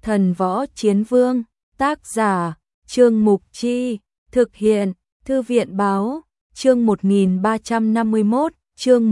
Thần Võ Chiến Vương, tác giả, Trương Mục Chi, thực hiện, Thư viện Báo, chương 1351, chương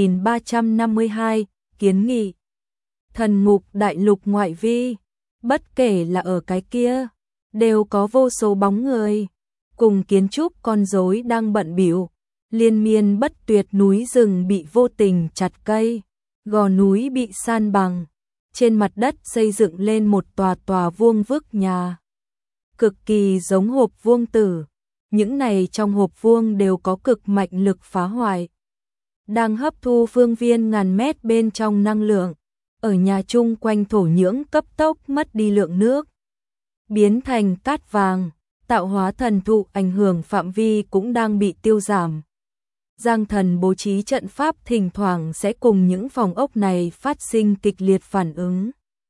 1352, kiến nghị. Thần Ngục Đại Lục ngoại vi, bất kể là ở cái kia, đều có vô số bóng người, cùng kiến trúc con rối đang bận bịu, liên miên bất tuyệt, núi rừng bị vô tình chặt cây, gò núi bị san bằng, trên mặt đất xây dựng lên một tòa tòa vuông vức nhà. Cực kỳ giống hộp vuông tử, những này trong hộp vuông đều có cực mạnh lực phá hoại, đang hấp thu phương viên ngàn mét bên trong năng lượng. Ở nhà chung quanh thổ nhưỡng cấp tốc mất đi lượng nước, biến thành cát vàng, tạo hóa thần thụ ảnh hưởng phạm vi cũng đang bị tiêu giảm. Giang Thần bố trí trận pháp thỉnh thoảng sẽ cùng những phòng ốc này phát sinh kịch liệt phản ứng.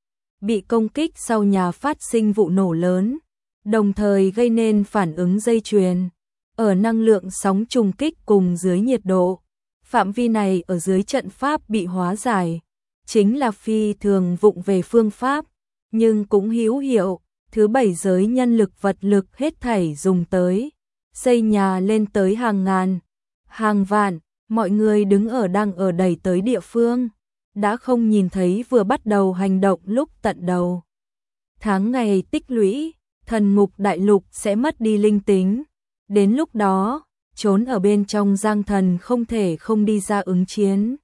Bị công kích sau nhà phát sinh vụ nổ lớn, đồng thời gây nên phản ứng dây chuyền. Ở năng lượng sóng trùng kích cùng dưới nhiệt độ, phạm vi này ở dưới trận pháp bị hóa giải. Chính là phi thường vụng về phương pháp, nhưng cũng hữu hiệu. Thứ bảy giới nhân lực vật lực hết thảy dùng tới, xây nhà lên tới hàng ngàn, hàng vạn, mọi người đứng ở đang ở đẩy tới địa phương, đã không nhìn thấy vừa bắt đầu hành động lúc tận đầu. Tháng ngày tích lũy, Thần Ngục Đại Lục sẽ mất đi linh tính. Đến lúc đó, trốn ở bên trong Giang Thần không thể không đi ra ứng chiến.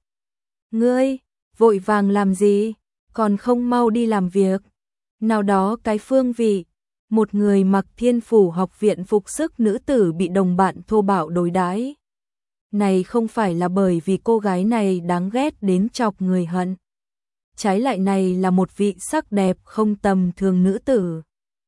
Ngươi vội vàng làm gì, còn không mau đi làm việc. Nào đó cái phương vị, một người mặc Thiên Phủ học viện phục sức nữ tử bị đồng bạn thô bạo đối đãi. Này không phải là bởi vì cô gái này đáng ghét đến chọc người hận. Trái lại này là một vị sắc đẹp không tầm thường nữ tử.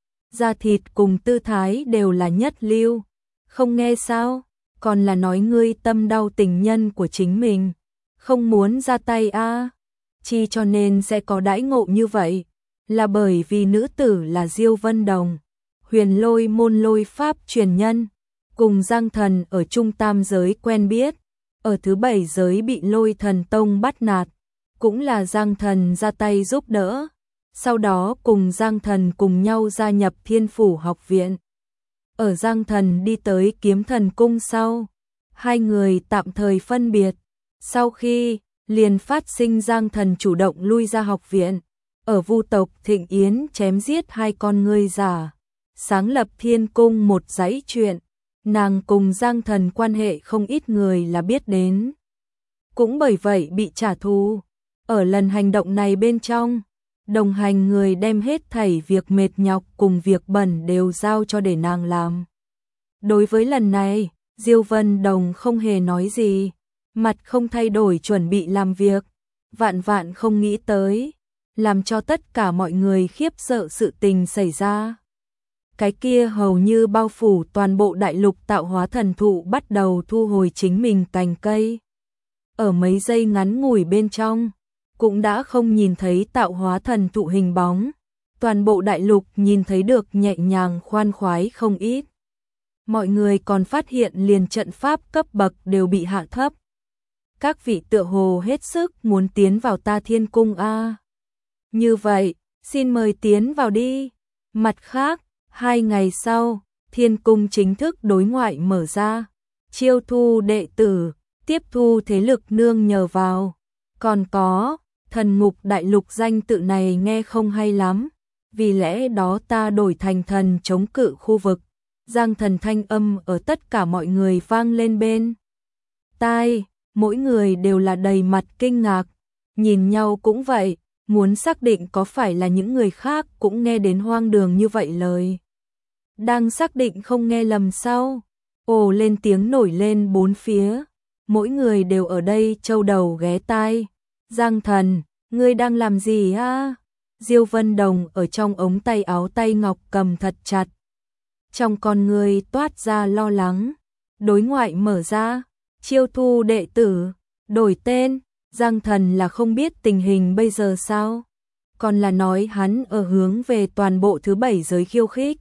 Da thịt cùng tư thái đều là nhất lưu. Không nghe sao, còn là nói ngươi tâm đau tình nhân của chính mình. Không muốn ra tay a, chi cho nên sẽ có đãi ngộ như vậy, là bởi vì nữ tử là Diêu Vân Đồng, Huyền Lôi môn lôi pháp truyền nhân, cùng Giang Thần ở Trung Tam giới quen biết, ở thứ bảy giới bị Lôi Thần Tông bắt nạt, cũng là Giang Thần ra tay giúp đỡ, sau đó cùng Giang Thần cùng nhau gia nhập Thiên Phủ học viện. Ở Giang Thần đi tới Kiếm Thần cung sau, hai người tạm thời phân biệt, sau khi liền phát sinh Giang Thần chủ động lui ra học viện, ở Vu tộc Thịnh Yến chém giết hai con ngươi giả, sáng lập Thiên cung một dãy chuyện, nàng cùng Giang Thần quan hệ không ít người là biết đến. Cũng bởi vậy bị trả thù, ở lần hành động này bên trong, đồng hành người đem hết thảy việc mệt nhọc cùng việc bẩn đều giao cho để nàng làm. Đối với lần này, Diêu Vân Đồng không hề nói gì, mặt không thay đổi chuẩn bị làm việc, vạn vạn không nghĩ tới, làm cho tất cả mọi người khiếp sợ sự tình xảy ra. Cái kia hầu như bao phủ toàn bộ đại lục tạo hóa thần thụ bắt đầu thu hồi chính mình cành cây. Ở mấy giây ngắn ngủi bên trong, cũng đã không nhìn thấy tạo hóa thần thụ hình bóng, toàn bộ đại lục nhìn thấy được nhẹ nhàng khoan khoái không ít. Mọi người còn phát hiện liền trận pháp cấp bậc đều bị hạ thấp. Các vị tựa hồ hết sức muốn tiến vào ta Thiên cung a. Như vậy, xin mời tiến vào đi. Mặt khác, 2 ngày sau, Thiên cung chính thức đối ngoại mở ra, chiêu thu đệ tử, tiếp thu thế lực nương nhờ vào. Còn có, Thần Ngục Đại Lục danh tự này nghe không hay lắm, vì lẽ đó ta đổi thành thần chống cự khu vực. Giang Thần thanh âm ở tất cả mọi người vang lên bên tai, mỗi người đều là đầy mặt kinh ngạc, nhìn nhau cũng vậy, muốn xác định có phải là những người khác cũng nghe đến hoang đường như vậy lời. Đang xác định không nghe lầm sao? Ồ lên tiếng nổi lên bốn phía, mỗi người đều ở đây châu đầu ghé tai. Giang Thần, ngươi đang làm gì a? Diêu Vân Đồng ở trong ống tay áo tay ngọc cầm thật chặt. Trong con người toát ra lo lắng, đối ngoại mở ra, chiêu thu đệ tử, đổi tên, Giang Thần là không biết tình hình bây giờ sao? Còn là nói hắn ở hướng về toàn bộ thứ bảy giới khiêu khích.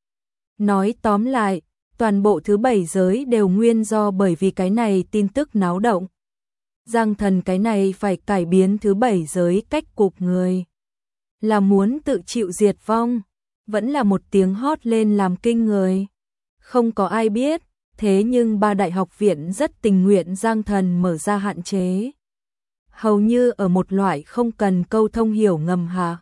Nói tóm lại, toàn bộ thứ bảy giới đều nguyên do bởi vì cái này tin tức náo động. Giang Thần cái này phải cải biến thứ bảy giới cách cục người. là muốn tự chịu diệt vong, vẫn là một tiếng hót lên làm kinh người. Không có ai biết, thế nhưng ba đại học viện rất tình nguyện Giang Thần mở ra hạn chế. Hầu như ở một loại không cần câu thông hiểu ngầm hạ.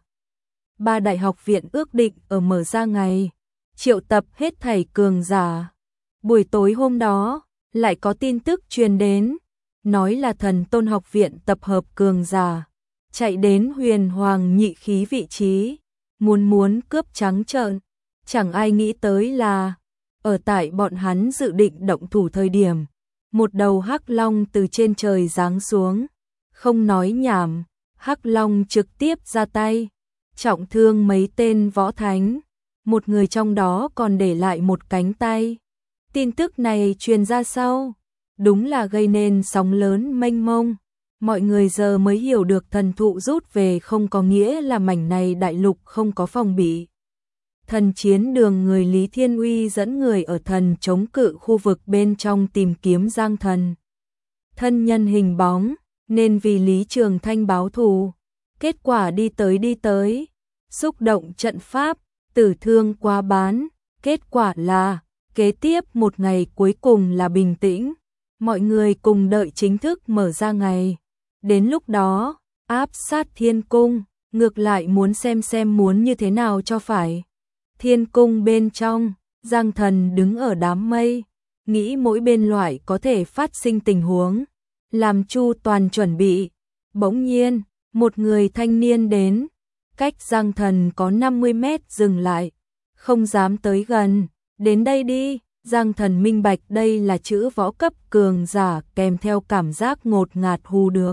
Ba đại học viện ước định ở mở ra ngày, triệu tập hết thảy cường giả. Buổi tối hôm đó, lại có tin tức truyền đến, nói là Thần Tôn học viện tập hợp cường giả, chạy đến Huyền Hoàng nhị khí vị trí, muốn cướp trắng trợn. Chẳng ai nghĩ tới là, ở tại bọn hắn dự định động thủ thời điểm, một đầu hắc long từ trên trời giáng xuống. Không nói nhảm, hắc long trực tiếp ra tay, trọng thương mấy tên võ thánh, một người trong đó còn để lại một cánh tay. Tin tức này truyền ra sau, đúng là gây nên sóng lớn mênh mông. Mọi người giờ mới hiểu được thần thụ rút về không có nghĩa là mảnh này đại lục không có phòng bị. Thần chiến đường người Lý Thiên Uy dẫn người ở thần chống cự khu vực bên trong tìm kiếm Giang Thần. Thân nhân hình bóng, nên vì Lý Trường Thanh báo thù. Kết quả đi tới, xúc động trận pháp, tử thương quá bán. Kết quả là, kế tiếp một ngày cuối cùng là bình tĩnh. Mọi người cùng đợi chính thức mở ra ngày. Đến lúc đó, áp sát thiên cung, ngược lại muốn xem muốn như thế nào cho phải. Thiên cung bên trong, Giang Thần đứng ở đám mây, nghĩ mỗi bên loại có thể phát sinh tình huống, làm chu toàn chuẩn bị. Bỗng nhiên, một người thanh niên đến, cách Giang Thần có 50 mét dừng lại, không dám tới gần, đến đây đi. Giang Thần minh bạch đây là chữ võ cấp cường giả kèm theo cảm giác ngột ngạt hù được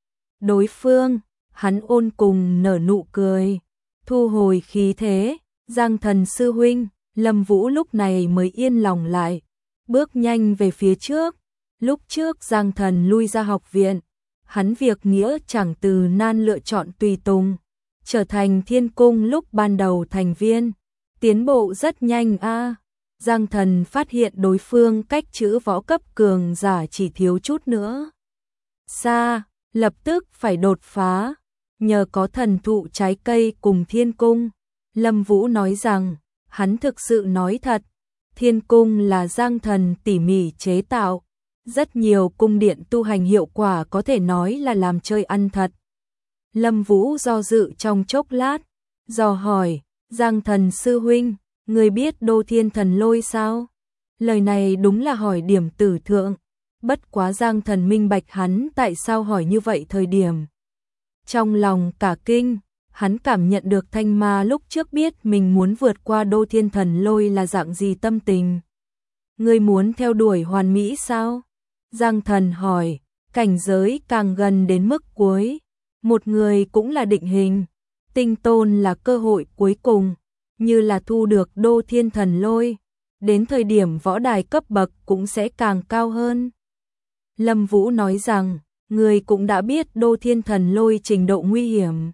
đối phương, hắn ôn cùng nở nụ cười, thu hồi khí thế. Giang Thần sư huynh, Lâm Vũ lúc này mới yên lòng lại, bước nhanh về phía trước. Lúc trước Giang Thần lui ra học viện, hắn việc nghĩa chẳng từ nan lựa chọn tùy tùng, trở thành thiên cung lúc ban đầu thành viên, tiến bộ rất nhanh a. Giang Thần phát hiện đối phương cách chữ võ cấp cường giả chỉ thiếu chút nữa xa, lập tức phải đột phá, nhờ có thần thụ trái cây cùng thiên cung. Lâm Vũ nói rằng, hắn thực sự nói thật, thiên cung là Giang Thần tỉ mỉ chế tạo, rất nhiều cung điện tu hành hiệu quả có thể nói là làm chơi ăn thật. Lâm Vũ do dự trong chốc lát, dò hỏi, Giang Thần sư huynh, người biết Đô Thiên Thần Lôi sao? Lời này đúng là hỏi điểm tử thượng, bất quá Giang Thần minh bạch hắn tại sao hỏi như vậy thời điểm. Trong lòng cả kinh, hắn cảm nhận được Thanh Ma lúc trước biết mình muốn vượt qua Đô Thiên Thần Lôi là dạng gì tâm tình. Ngươi muốn theo đuổi hoàn mỹ sao? Giang Thần hỏi, cảnh giới càng gần đến mức cuối, một người cũng là định hình, tinh tôn là cơ hội cuối cùng, như là thu được Đô Thiên Thần Lôi, đến thời điểm võ đài cấp bậc cũng sẽ càng cao hơn. Lâm Vũ nói rằng, người cũng đã biết Đô Thiên Thần Lôi trình độ nguy hiểm.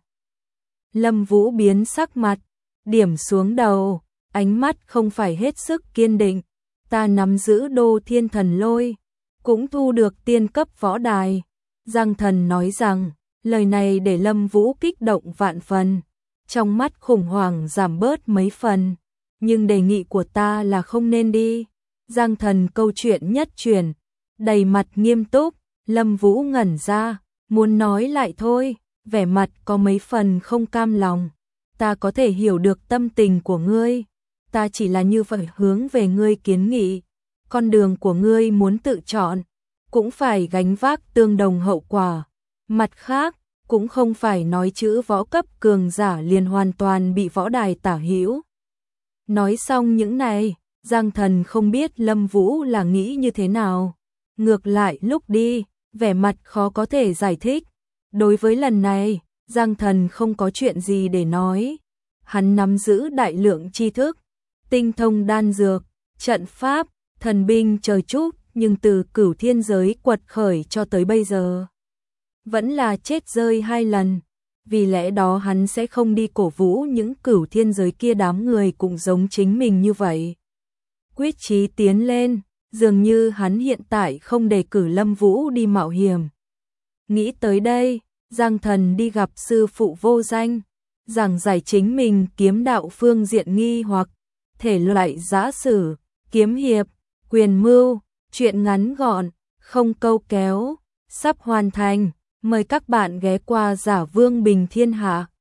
Lâm Vũ biến sắc mặt, điểm xuống đầu, ánh mắt không phải hết sức kiên định. Ta nắm giữ Đô Thiên Thần Lôi, cũng thu được tiên cấp võ đài. Giang Thần nói rằng, lời này để Lâm Vũ kích động vạn phần, trong mắt khủng hoảng giảm bớt mấy phần. Nhưng đề nghị của ta là không nên đi. Giang Thần câu chuyện nhất chuyển, đầy mặt nghiêm túc. Lâm Vũ ngẩn ra, muốn nói lại thôi, vẻ mặt có mấy phần không cam lòng. Ta có thể hiểu được tâm tình của ngươi, ta chỉ là như vậy hướng về ngươi kiến nghị. Con đường của ngươi muốn tự chọn, cũng phải gánh vác tương đồng hậu quả. Mặt khác, cũng không phải nói chữ võ cấp cường giả liền hoàn toàn bị võ đài tả hữu. Nói xong những này, Giang Thần không biết Lâm Vũ là nghĩ như thế nào. Ngược lại lúc đi, vẻ mặt khó có thể giải thích. Đối với lần này, Giang Thần không có chuyện gì để nói. Hắn nắm giữ đại lượng tri thức, tinh thông đan dược, trận pháp, thần binh trời trúc, nhưng từ Cửu Thiên giới quật khởi cho tới bây giờ vẫn là chết rơi 2 lần. Vì lẽ đó hắn sẽ không đi cổ vũ những Cửu Thiên giới kia đám người cũng giống chính mình như vậy. Quyết chí tiến lên, dường như hắn hiện tại không đề cử Lâm Vũ đi mạo hiểm. Nghĩ tới đây, Giang Thần đi gặp sư phụ Vô Danh. giảng giải chính mình kiếm đạo phương diện nghi hoặc, thể loại giã sử, kiếm hiệp, quyền mưu, truyện ngắn gọn, không câu kéo, sắp hoàn thành. Mời các bạn ghé qua Giả Vương Bình Thiên Hạ.